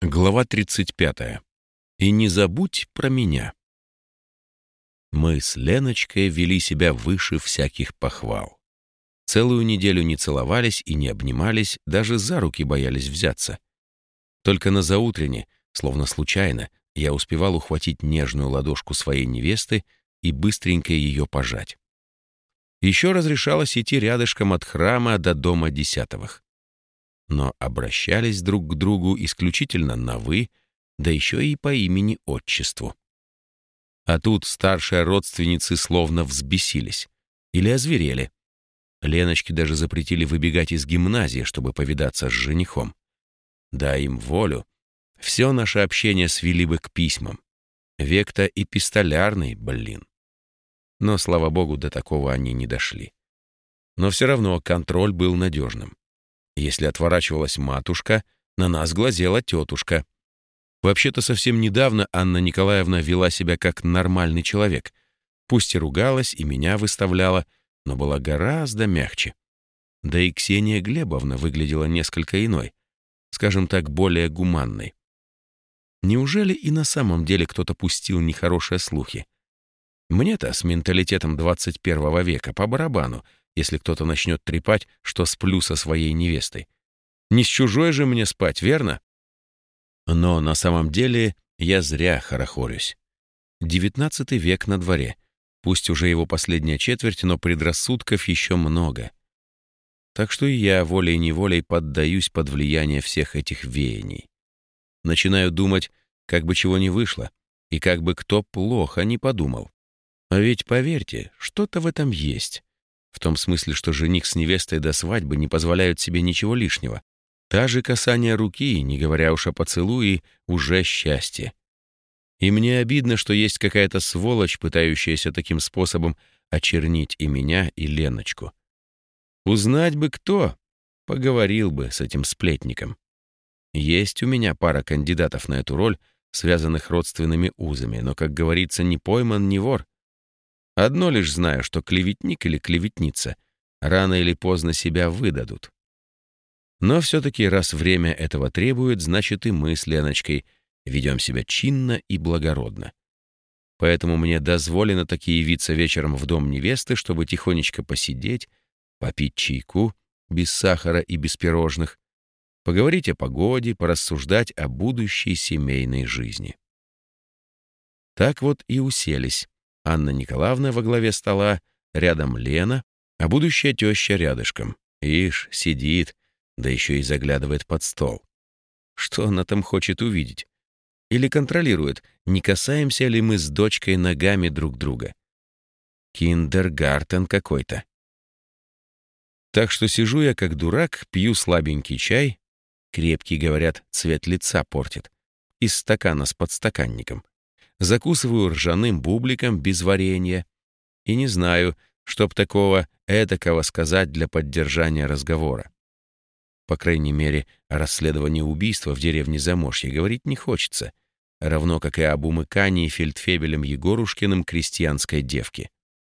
Глава 35. И не забудь про меня. Мы с Леночкой вели себя выше всяких похвал. Целую неделю не целовались и не обнимались, даже за руки боялись взяться. Только на заутрене, словно случайно, я успевал ухватить нежную ладошку своей невесты и быстренько ее пожать. Еще разрешалось идти рядышком от храма до дома Десятовых. Но обращались друг к другу исключительно на «вы», да еще и по имени-отчеству. А тут старшие родственницы словно взбесились или озверели. Леночке даже запретили выбегать из гимназии, чтобы повидаться с женихом. Дай им волю, все наше общение свели бы к письмам. Век-то эпистолярный, блин. Но, слава богу, до такого они не дошли. Но все равно контроль был надежным. Если отворачивалась матушка, на нас глазела тетушка. Вообще-то совсем недавно Анна Николаевна вела себя как нормальный человек. Пусть и ругалась, и меня выставляла, но была гораздо мягче. Да и Ксения Глебовна выглядела несколько иной, скажем так, более гуманной. Неужели и на самом деле кто-то пустил нехорошие слухи? Мне-то с менталитетом 21 века по барабану, если кто-то начнет трепать, что сплю со своей невестой. Не с чужой же мне спать, верно? Но на самом деле я зря хорохорюсь. 19 век на дворе. Пусть уже его последняя четверть, но предрассудков еще много. Так что и я волей-неволей поддаюсь под влияние всех этих веяний. Начинаю думать, как бы чего не вышло, и как бы кто плохо не подумал. А ведь, поверьте, что-то в этом есть. В том смысле, что жених с невестой до свадьбы не позволяют себе ничего лишнего. Та же касание руки, не говоря уж о поцелуе, уже счастье. И мне обидно, что есть какая-то сволочь, пытающаяся таким способом очернить и меня, и Леночку. Узнать бы кто, поговорил бы с этим сплетником. Есть у меня пара кандидатов на эту роль, связанных родственными узами, но, как говорится, не пойман, не вор. Одно лишь знаю, что клеветник или клеветница рано или поздно себя выдадут. Но все-таки, раз время этого требует, значит и мы с Леночкой ведем себя чинно и благородно. Поэтому мне дозволено таки явиться вечером в дом невесты, чтобы тихонечко посидеть, попить чайку, без сахара и без пирожных, поговорить о погоде, порассуждать о будущей семейной жизни. Так вот и уселись. Анна Николаевна во главе стола, рядом Лена, а будущая теща рядышком. Ишь, сидит, да еще и заглядывает под стол. Что она там хочет увидеть? Или контролирует, не касаемся ли мы с дочкой ногами друг друга? Киндергартен какой-то. Так что сижу я как дурак, пью слабенький чай, крепкий, говорят, цвет лица портит, из стакана с подстаканником. Закусываю ржаным бубликом без варенья и не знаю, чтоб такого эдакого сказать для поддержания разговора. По крайней мере, о расследовании убийства в деревне Замошье говорить не хочется, равно как и об умыкании фельдфебелем Егорушкиным крестьянской девки.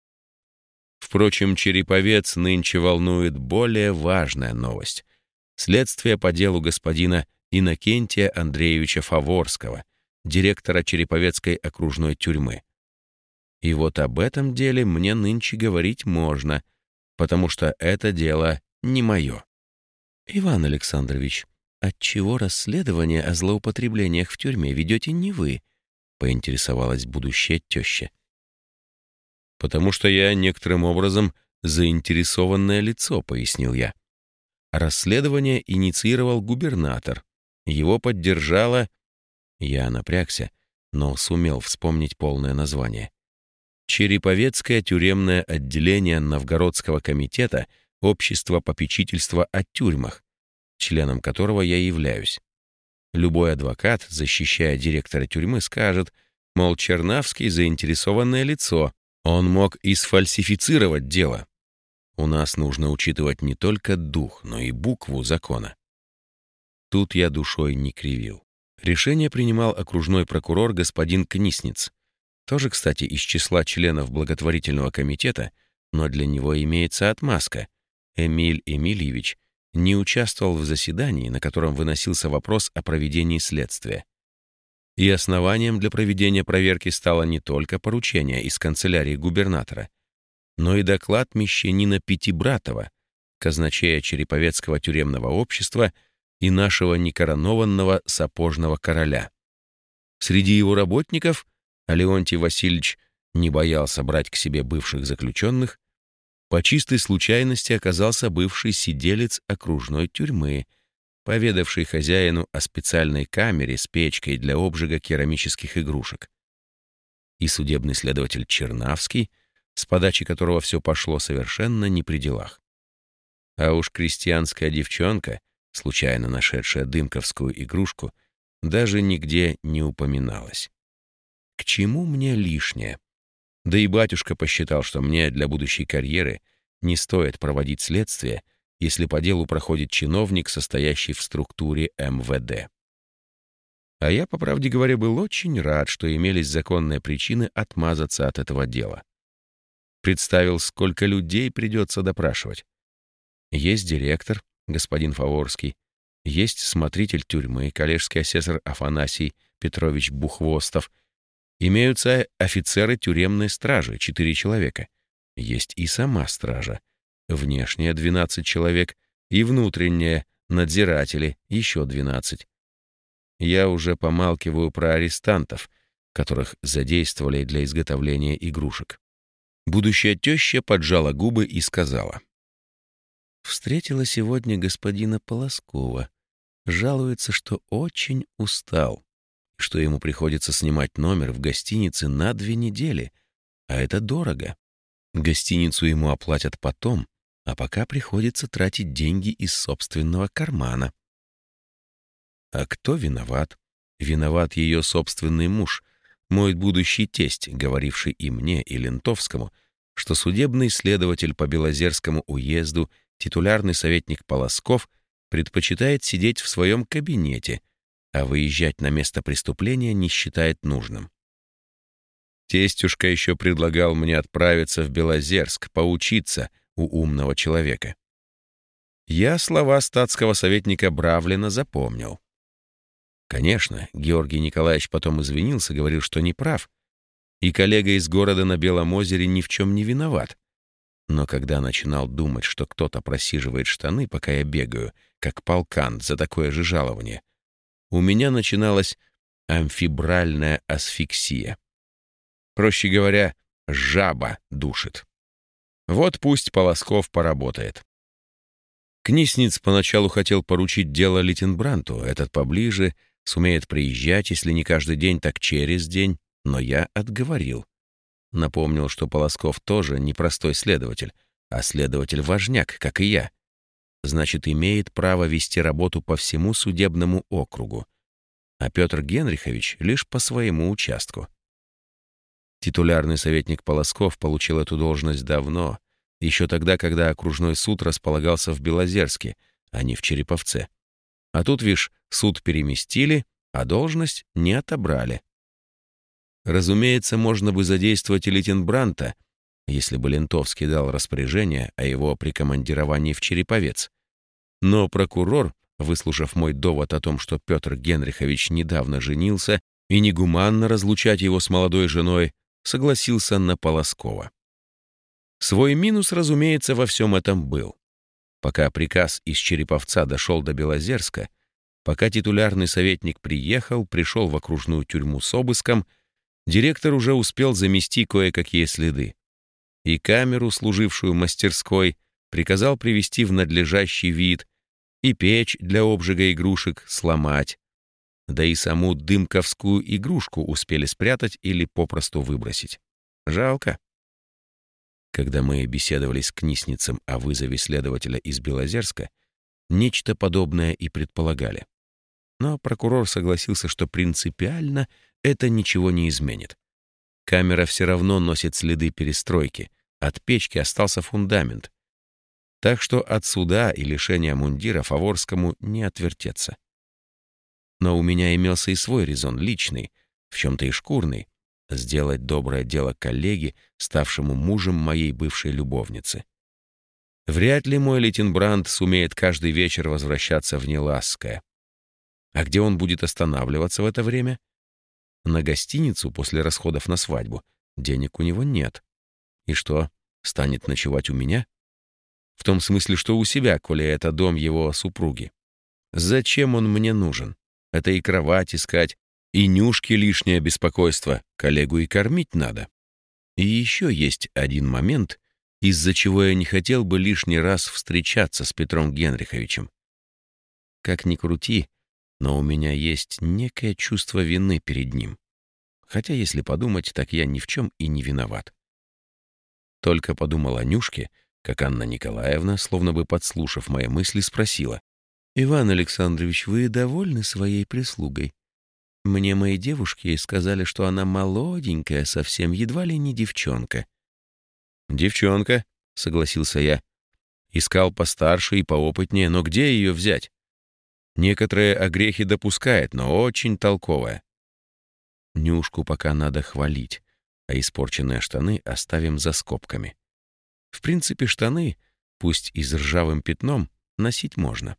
Впрочем, Череповец нынче волнует более важная новость. Следствие по делу господина Иннокентия Андреевича Фаворского, директора Череповецкой окружной тюрьмы. И вот об этом деле мне нынче говорить можно, потому что это дело не мое. «Иван Александрович, отчего расследование о злоупотреблениях в тюрьме ведете не вы?» — поинтересовалась будущая теща. «Потому что я некоторым образом заинтересованное лицо», — пояснил я. Расследование инициировал губернатор. Его поддержала... Я напрягся, но сумел вспомнить полное название. Череповецкое тюремное отделение Новгородского комитета Общества попечительства о тюрьмах, членом которого я являюсь. Любой адвокат, защищая директора тюрьмы, скажет, мол, Чернавский — заинтересованное лицо, он мог и сфальсифицировать дело. У нас нужно учитывать не только дух, но и букву закона. Тут я душой не кривил. Решение принимал окружной прокурор господин Книсниц, тоже, кстати, из числа членов благотворительного комитета, но для него имеется отмазка. Эмиль Эмильевич не участвовал в заседании, на котором выносился вопрос о проведении следствия. И основанием для проведения проверки стало не только поручение из канцелярии губернатора, но и доклад мещанина Пятибратова, казначея Череповецкого тюремного общества и нашего некоронованного сапожного короля. Среди его работников Леонтий Васильевич не боялся брать к себе бывших заключенных. По чистой случайности оказался бывший сиделец окружной тюрьмы, поведавший хозяину о специальной камере с печкой для обжига керамических игрушек. И судебный следователь Чернавский, с подачи которого все пошло совершенно не при делах. А уж крестьянская девчонка, случайно нашедшая дымковскую игрушку, даже нигде не упоминалась. К чему мне лишнее? Да и батюшка посчитал, что мне для будущей карьеры не стоит проводить следствие, если по делу проходит чиновник, состоящий в структуре МВД. А я, по правде говоря, был очень рад, что имелись законные причины отмазаться от этого дела. Представил, сколько людей придется допрашивать. Есть директор, господин Фаворский, есть смотритель тюрьмы, коллежский асессор Афанасий Петрович Бухвостов, имеются офицеры тюремной стражи, 4 человека, есть и сама стража, внешняя 12 человек и внутренняя, надзиратели, еще 12. Я уже помалкиваю про арестантов, которых задействовали для изготовления игрушек. Будущая теща поджала губы и сказала: «Встретила сегодня господина Полоскова. Жалуется, что очень устал, что ему приходится снимать номер в гостинице на 2 недели, а это дорого. Гостиницу ему оплатят потом, а пока приходится тратить деньги из собственного кармана». А кто виноват? Виноват ее собственный муж, мой будущий тесть, говоривший и мне, и Лентовскому, что судебный следователь по Белозерскому уезду, титулярный советник Полосков, предпочитает сидеть в своем кабинете, а выезжать на место преступления не считает нужным. Тестюшка еще предлагал мне отправиться в Белозерск, поучиться у умного человека. Я слова статского советника Бравлина запомнил. Конечно, Георгий Николаевич потом извинился, говорил, что не прав, и коллега из города на Белом озере ни в чем не виноват. Но когда начинал думать, что кто-то просиживает штаны, пока я бегаю, как полкан, за такое же жалование, у меня начиналась амфибральная асфиксия. Проще говоря, жаба душит. Вот пусть Полосков поработает. Книсниц поначалу хотел поручить дело Литенбранту, этот поближе, сумеет приезжать, если не каждый день, так через день, но я отговорил. Напомнил, что Полосков тоже не простой следователь, а следователь-важняк, как и я. Значит, имеет право вести работу по всему судебному округу, а Петр Генрихович лишь по своему участку. Титулярный советник Полосков получил эту должность давно, еще тогда, когда окружной суд располагался в Белозерске, а не в Череповце. А тут, вишь, суд переместили, а должность не отобрали. Разумеется, можно бы задействовать и Литенбранта, если бы Лентовский дал распоряжение о его прикомандировании в Череповец. Но прокурор, выслушав мой довод о том, что Петр Генрихович недавно женился и негуманно разлучать его с молодой женой, согласился на Полоскова. Свой минус, разумеется, во всем этом был. Пока приказ из Череповца дошел до Белозерска, пока титулярный советник приехал, пришел в окружную тюрьму с обыском, директор уже успел замести кое-какие следы. И камеру, служившую мастерской, приказал привести в надлежащий вид, и печь для обжига игрушек сломать. Да и саму дымковскую игрушку успели спрятать или попросту выбросить. Жалко. Когда мы беседовали с Книсницем о вызове следователя из Белозерска, нечто подобное и предполагали. Но прокурор согласился, что принципиально это ничего не изменит. Камера все равно носит следы перестройки, от печки остался фундамент. Так что от суда и лишения мундира Фаворскому не отвертеться. Но у меня имелся и свой резон личный, в чем-то и шкурный, сделать доброе дело коллеге, ставшему мужем моей бывшей любовницы. Вряд ли мой Литенбранд сумеет каждый вечер возвращаться в Неласское. А где он будет останавливаться в это время? На гостиницу после расходов на свадьбу денег у него нет. И что, станет ночевать у меня? В том смысле, что у себя, коли это дом его супруги. Зачем он мне нужен? Это и кровать искать, и нюшки лишнее беспокойство, коллегу и кормить надо. И еще есть один момент, из-за чего я не хотел бы лишний раз встречаться с Петром Генриховичем. Как ни крути, но у меня есть некое чувство вины перед ним. Хотя, если подумать, так я ни в чем и не виноват. Только подумал о Нюшке, как Анна Николаевна, словно бы подслушав мои мысли, спросила: «Иван Александрович, вы довольны своей прислугой? Мне мои девушки сказали, что она молоденькая, совсем едва ли не девчонка». «Девчонка», — согласился я. Искал постарше и поопытнее, но где ее взять? Некоторые огрехи допускает, но очень толковая. Нюшку пока надо хвалить, а испорченные штаны оставим за скобками. В принципе, штаны, пусть и с ржавым пятном, носить можно.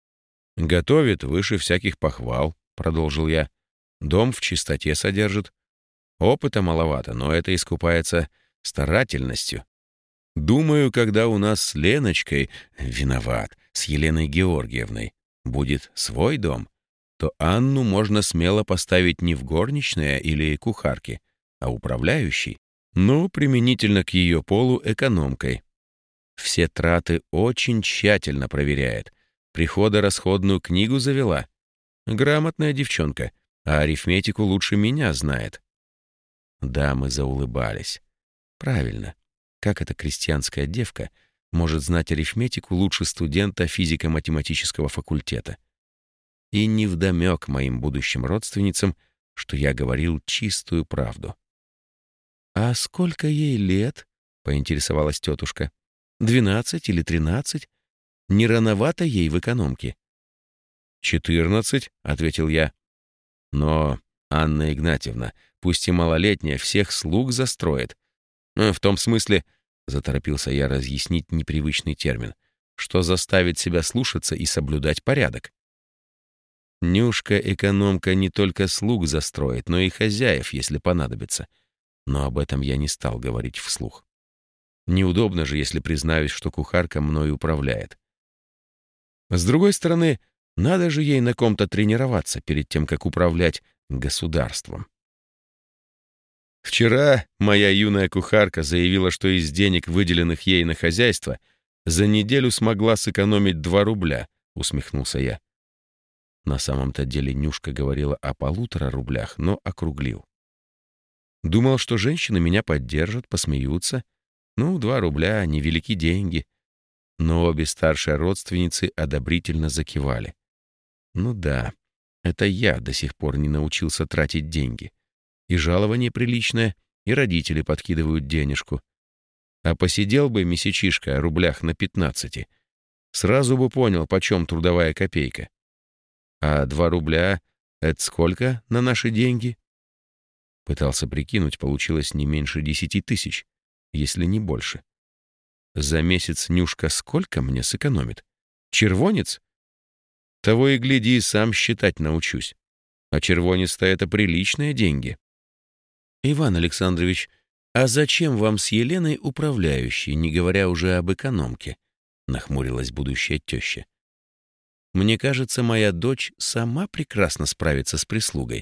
«Готовит выше всяких похвал», — продолжил я. «Дом в чистоте содержит. Опыта маловато, но это искупается старательностью. Думаю, когда у нас с Леночкой, виноват, с Еленой Георгиевной, будет свой дом, то Анну можно смело поставить не в горничные или кухарки, а управляющей, ну, применительно к ее полу экономкой. Все траты очень тщательно проверяет. Приходо-расходную книгу завела. Грамотная девчонка, а арифметику лучше меня знает». Дамы заулыбались. Правильно. Как эта крестьянская девка может знать арифметику лучше студента физико-математического факультета? И невдомек моим будущим родственницам, что я говорил чистую правду. «А сколько ей лет?» — поинтересовалась тетушка. 12 или 13? Не рановато ей в экономке?» 14, — ответил я. «Но, Анна Игнатьевна, пусть и малолетняя, всех слуг застроит. В том смысле, — заторопился я разъяснить непривычный термин, — что заставит себя слушаться и соблюдать порядок. Нюшка-экономка не только слуг застроит, но и хозяев, если понадобится. Но об этом я не стал говорить вслух. Неудобно же, если признаюсь, что кухарка мной управляет. С другой стороны, надо же ей на ком-то тренироваться перед тем, как управлять государством. Вчера моя юная кухарка заявила, что из денег, выделенных ей на хозяйство, за неделю смогла сэкономить 2 рубля, усмехнулся я. На самом-то деле Нюшка говорила о 1,5 рублях, но округлил. Думал, что женщины меня поддержат, посмеются. 2 рубля — невелики деньги. Но обе старшие родственницы одобрительно закивали. Ну да, это я до сих пор не научился тратить деньги. И жалование приличное, и родители подкидывают денежку. А посидел бы месячишка о рублях на 15, сразу бы понял, почем трудовая копейка. А 2 рубля — это сколько на наши деньги? Пытался прикинуть, получилось не меньше 10 тысяч, если не больше. За месяц Нюшка сколько мне сэкономит? Червонец? Того и гляди, сам считать научусь. А червонец-то это приличные деньги. «Иван Александрович, а зачем вам с Еленой управляющий, не говоря уже об экономке?» — нахмурилась будущая теща. «Мне кажется, моя дочь сама прекрасно справится с прислугой».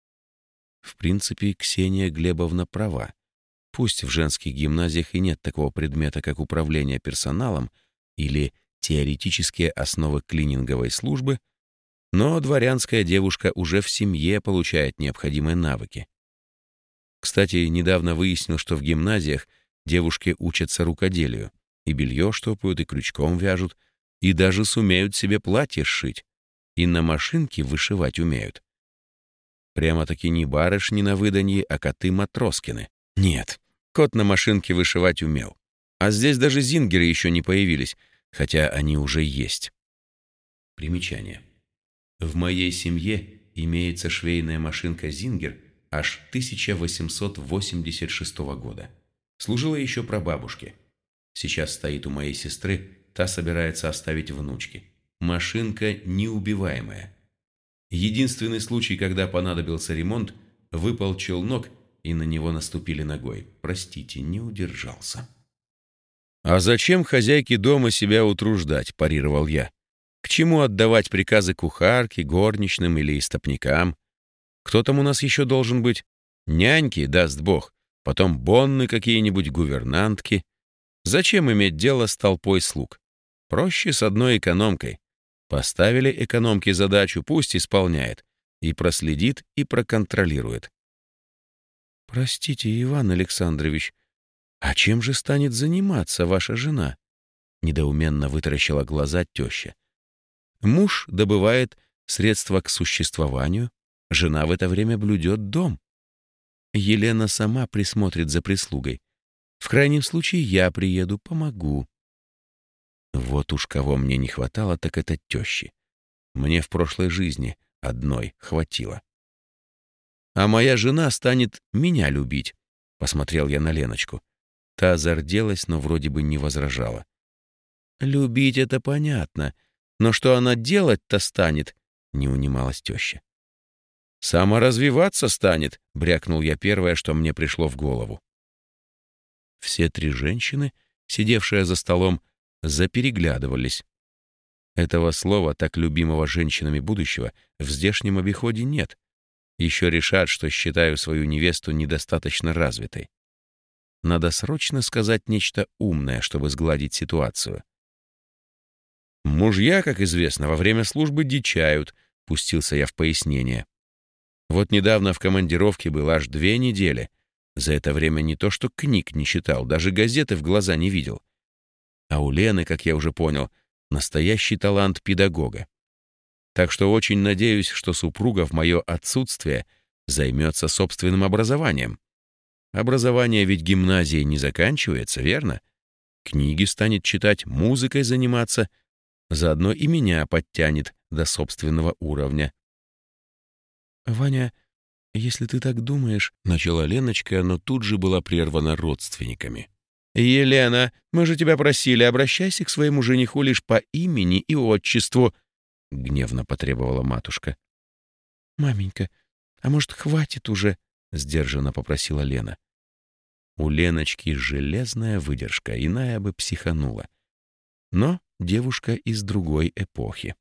В принципе, Ксения Глебовна права. Пусть в женских гимназиях и нет такого предмета, как управление персоналом или теоретические основы клининговой службы, но дворянская девушка уже в семье получает необходимые навыки. Кстати, недавно выяснил, что в гимназиях девушки учатся рукоделию, и белье штопают, и крючком вяжут, и даже сумеют себе платье сшить, и на машинке вышивать умеют. Прямо-таки не барышни на выданье, а коты-матроскины. Нет, кот на машинке вышивать умел. А здесь даже зингеры еще не появились, хотя они уже есть. Примечание. В моей семье имеется швейная машинка «Зингер» аж 1886 года. Служила еще прабабушке. Сейчас стоит у моей сестры, та собирается оставить внучке. Машинка неубиваемая. Единственный случай, когда понадобился ремонт, выпал челнок, и на него наступили ногой. Простите, не удержался. «А зачем хозяйке дома себя утруждать?» – парировал я. «К чему отдавать приказы кухарке, горничным или истопникам? Кто там у нас еще должен быть? Няньки, даст бог, потом бонны какие-нибудь, гувернантки. Зачем иметь дело с толпой слуг? Проще с одной экономкой. Поставили экономке задачу, пусть исполняет. И проследит, и проконтролирует». «Простите, Иван Александрович, а чем же станет заниматься ваша жена?» Недоуменно вытаращила глаза теща. «Муж добывает средства к существованию, жена в это время блюдет дом. Елена сама присмотрит за прислугой. В крайнем случае я приеду, помогу». Вот уж кого мне не хватало, так это тещи. Мне в прошлой жизни одной хватило. «А моя жена станет меня любить», — посмотрел я на Леночку. Та зарделась, но вроде бы не возражала. «Любить — это понятно, но что она делать-то станет?» — не унималась теща. «Саморазвиваться станет», — брякнул я первое, что мне пришло в голову. Все три женщины, сидевшие за столом, запереглядывались. Этого слова, так любимого женщинами будущего, в здешнем обиходе нет. Еще решат, что считаю свою невесту недостаточно развитой. Надо срочно сказать нечто умное, чтобы сгладить ситуацию. «Мужья, как известно, во время службы дичают», — пустился я в пояснение. «Вот недавно в командировке был аж 2 недели. За это время не то что книг не читал, даже газеты в глаза не видел. А у Лены, как я уже понял, настоящий талант педагога. Так что очень надеюсь, что супруга в мое отсутствие займется собственным образованием. Образование ведь гимназией не заканчивается, верно? Книги станет читать, музыкой заниматься, заодно и меня подтянет до собственного уровня». «Ваня, если ты так думаешь...» — начала Леночка, но тут же была прервана родственниками. «Елена, мы же тебя просили, обращайся к своему жениху лишь по имени и отчеству», — гневно потребовала матушка. «Маменька, а может, хватит уже?» — сдержанно попросила Лена. У Леночки железная выдержка, иная бы психанула. Но девушка из другой эпохи.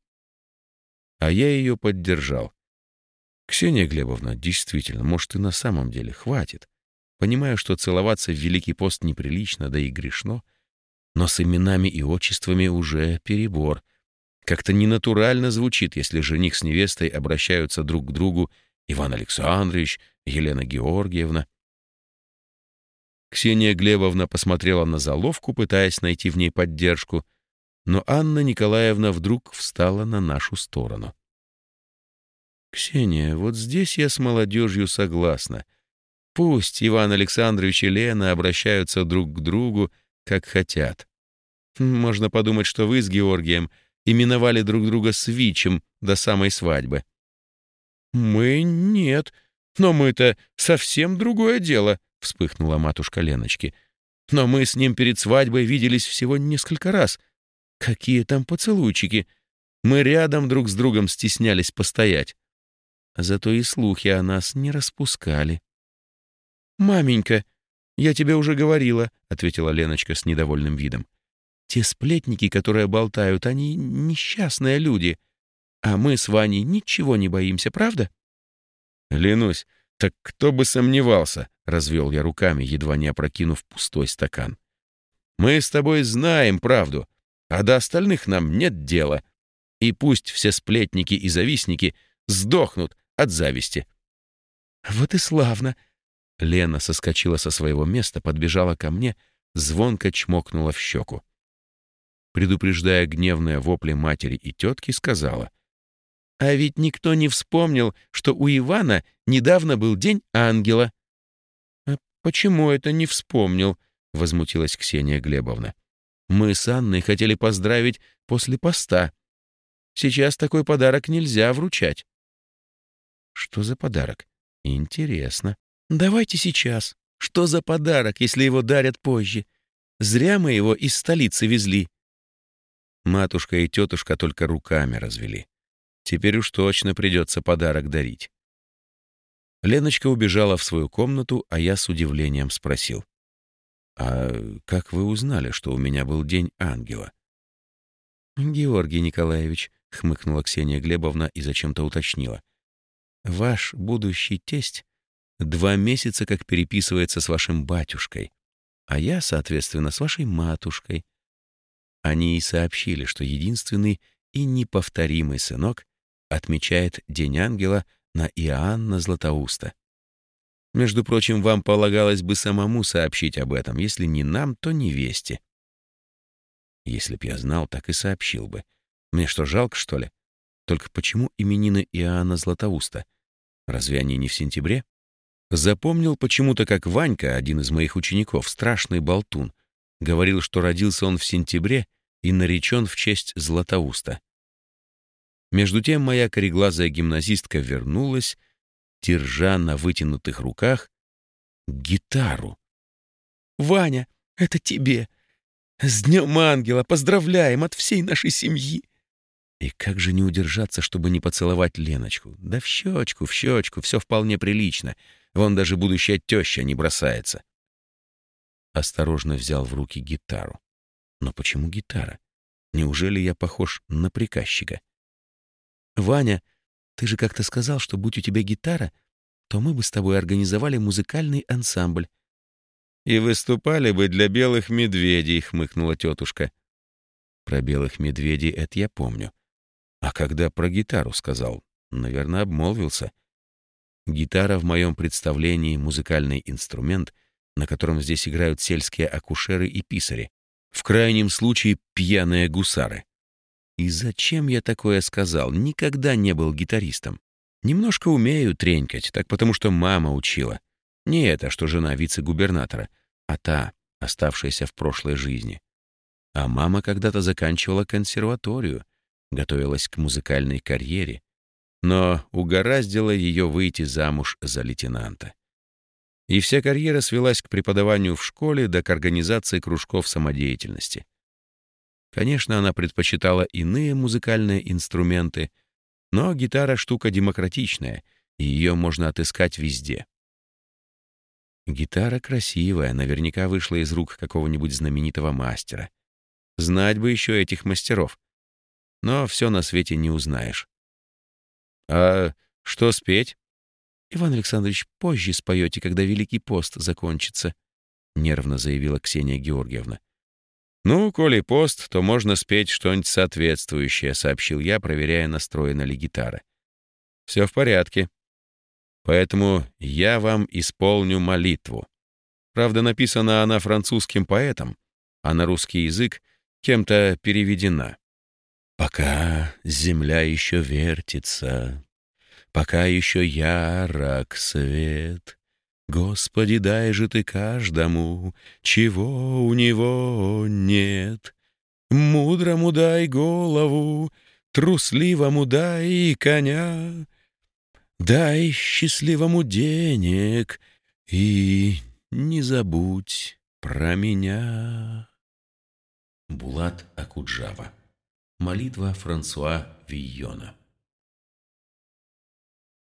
А я ее поддержал. «Ксения Глебовна, действительно, может, и на самом деле хватит. Понимаю, что целоваться в Великий пост неприлично, да и грешно, но с именами и отчествами уже перебор. Как-то ненатурально звучит, если жених с невестой обращаются друг к другу Иван Александрович, Елена Георгиевна». Ксения Глебовна посмотрела на заловку, пытаясь найти в ней поддержку, но Анна Николаевна вдруг встала на нашу сторону. «Ксения, вот здесь я с молодежью согласна. Пусть Иван Александрович и Лена обращаются друг к другу, как хотят. Можно подумать, что вы с Георгием именовали друг друга Свичем до самой свадьбы». «Мы нет, но мы-то совсем другое дело», — вспыхнула матушка Леночки. «Но мы с ним перед свадьбой виделись всего несколько раз. Какие там поцелуйчики! Мы рядом друг с другом стеснялись постоять. Зато и слухи о нас не распускали». «Маменька, я тебе уже говорила», — ответила Леночка с недовольным видом. «Те сплетники, которые болтают, они несчастные люди. А мы с Ваней ничего не боимся, правда?» «Ленусь, так кто бы сомневался», — развел я руками, едва не опрокинув пустой стакан. «Мы с тобой знаем правду, а до остальных нам нет дела. И пусть все сплетники и завистники сдохнут от зависти». «Вот и славно!» Лена соскочила со своего места, подбежала ко мне, звонко чмокнула в щеку. Предупреждая гневные вопли матери и тетки, сказала: «А ведь никто не вспомнил, что у Ивана недавно был день ангела». «А почему это не вспомнил?» — возмутилась Ксения Глебовна. «Мы с Анной хотели поздравить после поста. Сейчас такой подарок нельзя вручать». «Что за подарок? Интересно». «Давайте сейчас. Что за подарок, если его дарят позже? Зря мы его из столицы везли». Матушка и тетушка только руками развели. Теперь уж точно придется подарок дарить. Леночка убежала в свою комнату, а я с удивлением спросил: «А как вы узнали, что у меня был день ангела?» «Георгий Николаевич», — хмыкнула Ксения Глебовна и зачем-то уточнила: «ваш будущий тесть 2 месяца как переписывается с вашим батюшкой, а я, соответственно, с вашей матушкой». Они и сообщили, что единственный и неповторимый сынок отмечает День ангела на Иоанна Златоуста. Между прочим, вам полагалось бы самому сообщить об этом, если не нам, то невесте. Если б я знал, так и сообщил бы. Мне что, жалко, что ли? Только почему именины Иоанна Златоуста? Разве они не в сентябре? Запомнил почему-то, как Ванька, один из моих учеников, страшный болтун, говорил, что родился он в сентябре и наречен в честь Златоуста. Между тем моя кореглазая гимназистка вернулась, держа на вытянутых руках гитару. «Ваня, это тебе! С Днем Ангела! Поздравляем от всей нашей семьи!» И как же не удержаться, чтобы не поцеловать Леночку? Да в щечку, все вполне прилично. Вон даже будущая теща не бросается. Осторожно взял в руки гитару. Но почему гитара? Неужели я похож на приказчика? «Ваня, ты же как-то сказал, что будь у тебя гитара, то мы бы с тобой организовали музыкальный ансамбль». «И выступали бы для белых медведей», — хмыкнула тетушка. Про белых медведей это я помню. А когда про гитару сказал, наверное, обмолвился. Гитара в моем представлении — музыкальный инструмент, на котором здесь играют сельские акушеры и писари, в крайнем случае пьяные гусары. И зачем я такое сказал? Никогда не был гитаристом. Немножко умею тренькать, так потому что мама учила. Не эта, что жена вице-губернатора, а та, оставшаяся в прошлой жизни. А мама когда-то заканчивала консерваторию, готовилась к музыкальной карьере, но угораздило ее выйти замуж за лейтенанта. И вся карьера свелась к преподаванию в школе да к организации кружков самодеятельности. Конечно, она предпочитала иные музыкальные инструменты, но гитара — штука демократичная, и ее можно отыскать везде. Гитара красивая, наверняка вышла из рук какого-нибудь знаменитого мастера. Знать бы еще этих мастеров. Но все на свете не узнаешь. «А что спеть?» «Иван Александрович, позже споете, когда Великий пост закончится», — нервно заявила Ксения Георгиевна. «Ну, коли пост, то можно спеть что-нибудь соответствующее», — сообщил я, проверяя, настроена ли гитара. «Все в порядке. Поэтому я вам исполню молитву. Правда, написана она французским поэтом, а на русский язык кем-то переведена. Пока земля еще вертится, пока еще ярок свет, Господи, дай же ты каждому, чего у него нет. Мудрому дай голову, трусливому дай коня, дай счастливому денег и не забудь про меня». Булат Акуджава. Молитва Франсуа Вийона.